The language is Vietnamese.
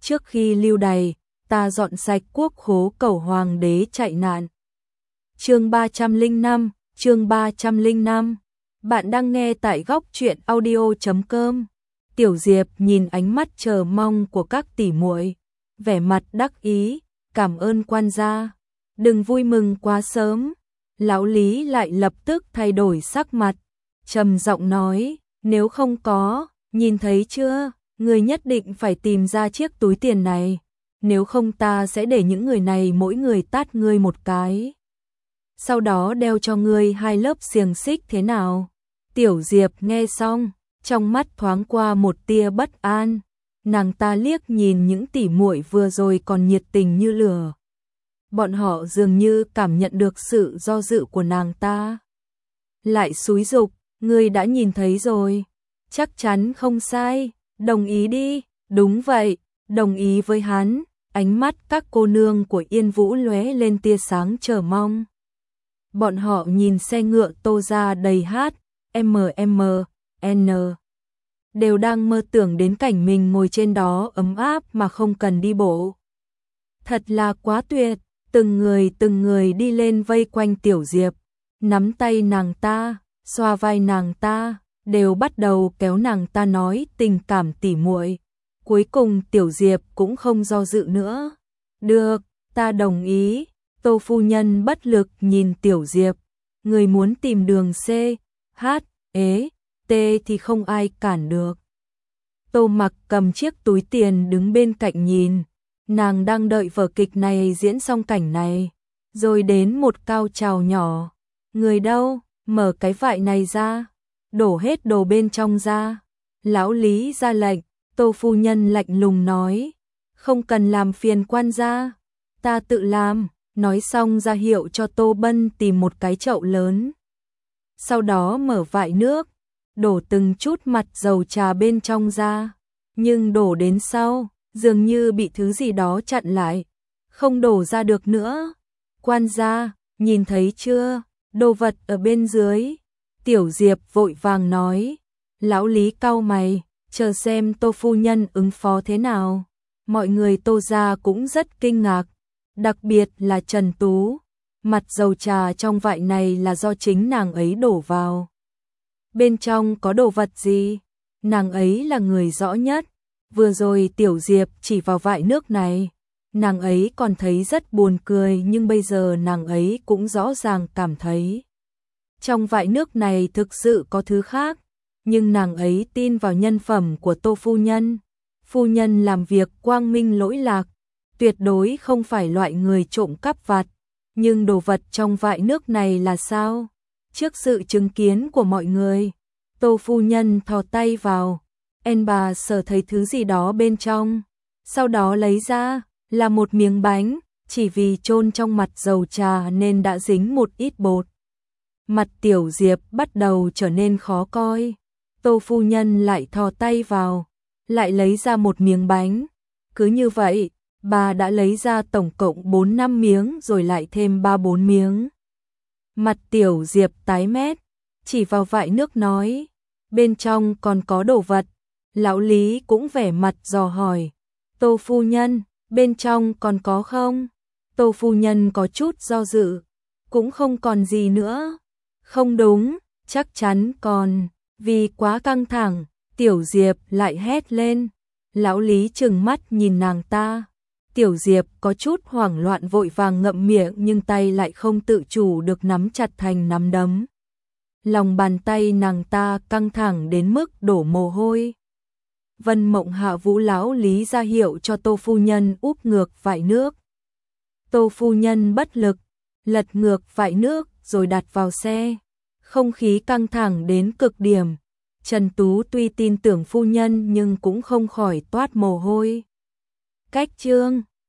trước khi lưu đày, ta dọn sạch quốc khố cầu hoàng đế chạy nạn. Chương 305, chương 305. Bạn đang nghe tại góc truyện audio.com. Tiểu Diệp nhìn ánh mắt chờ mong của các tỷ muội, vẻ mặt đắc ý, cảm ơn quan gia. Đừng vui mừng quá sớm. Lão Lý lại lập tức thay đổi sắc mặt, trầm giọng nói, nếu không có, nhìn thấy chưa, người nhất định phải tìm ra chiếc túi tiền này, nếu không ta sẽ để những người này mỗi người tát ngươi một cái. Sau đó đeo cho ngươi 2 lớp xiềng xích thế nào? Tiểu Diệp nghe xong, trong mắt thoáng qua một tia bất an, nàng ta liếc nhìn những tỷ muội vừa rồi còn nhiệt tình như lửa. Bọn họ dường như cảm nhận được sự do dự của nàng ta. Lại xúi giục, ngươi đã nhìn thấy rồi, chắc chắn không sai, đồng ý đi, đúng vậy, đồng ý với hắn. Ánh mắt các cô nương của Yên Vũ lóe lên tia sáng chờ mong. Bọn họ nhìn xe ngựa Tô gia đầy N, đều đang mơ tưởng đến cảnh mình ngồi trên đó ấm áp mà không cần đi bộ. Thật là quá tuyệt, từng người đi lên vây quanh Tiểu Diệp, nắm tay nàng ta, xoa vai nàng ta, đều bắt đầu kéo nàng ta nói tình cảm tỉ muội. Cuối cùng Tiểu Diệp cũng không do dự nữa. Được, ta đồng ý. Tô phu nhân bất lực nhìn Tiểu Diệp. Người muốn tìm đường C, H, E, T thì không ai cản được. Tô Mặc cầm chiếc túi tiền đứng bên cạnh nhìn. Nàng đang đợi vở kịch này diễn xong cảnh này. Rồi đến một cao trào nhỏ. Người đâu, mở cái vại này ra. Đổ hết đồ bên trong ra. Lão Lý ra lệnh. Tô phu nhân lạnh lùng nói, không cần làm phiền quan gia, ta tự làm, nói xong ra hiệu cho Tô Bân tìm một cái chậu lớn. Sau đó mở vại nước, đổ từng chút mặt dầu trà bên trong ra, nhưng đổ đến sau, dường như bị thứ gì đó chặn lại, không đổ ra được nữa. Quan gia, nhìn thấy chưa, đồ vật ở bên dưới. Tiểu Diệp vội vàng nói, lão Lý cau mày. Chờ xem Tô phu nhân ứng phó thế nào. Mọi người Tô gia cũng rất kinh ngạc, đặc biệt là Trần Tú. Mặt dầu trà trong vại này là do chính nàng ấy đổ vào. Bên trong có đồ vật gì? Nàng ấy là người rõ nhất. Vừa rồi Tiểu Diệp chỉ vào vại nước này, nàng ấy còn thấy rất buồn cười, nhưng bây giờ nàng ấy cũng rõ ràng cảm thấy trong vại nước này thực sự có thứ khác. Nhưng nàng ấy tin vào nhân phẩm của Tô phu nhân. Phu nhân làm việc quang minh lỗi lạc, tuyệt đối không phải loại người trộm cắp vặt. Nhưng đồ vật trong vại nước này là sao? Trước sự chứng kiến của mọi người, Tô phu nhân thò tay vào, bà sờ thấy thứ gì đó bên trong, sau đó lấy ra là một miếng bánh, chỉ vì chôn trong mặt dầu trà nên đã dính một ít bột. Mặt Tiểu Diệp bắt đầu trở nên khó coi. Tô phu nhân lại thò tay vào, lại lấy ra một miếng bánh. Cứ như vậy, bà đã lấy ra tổng cộng 4-5 miếng rồi lại thêm 3-4 miếng. Mặt Tiểu Diệp tái mét, chỉ vào vại nước nói, bên trong còn có đồ vật. Lão Lý cũng vẻ mặt dò hỏi, Tô phu nhân, bên trong còn có không? Tô phu nhân có chút do dự, cũng không còn gì nữa. Không đúng, chắc chắn còn. Vì quá căng thẳng, Tiểu Diệp lại hét lên. Lão Lý trừng mắt nhìn nàng ta. Tiểu Diệp có chút hoảng loạn vội vàng ngậm miệng, nhưng tay lại không tự chủ được nắm chặt thành nắm đấm. Lòng bàn tay nàng ta căng thẳng đến mức đổ mồ hôi. Vân Mộng hạ vũ lão Lý ra hiệu cho Tô phu nhân úp ngược vại nước. Tô phu nhân bất lực, lật ngược vại nước rồi đặt vào xe. Không khí căng thẳng đến cực điểm. Trần Tú tuy tin tưởng phu nhân nhưng cũng không khỏi toát mồ hôi. Cách chương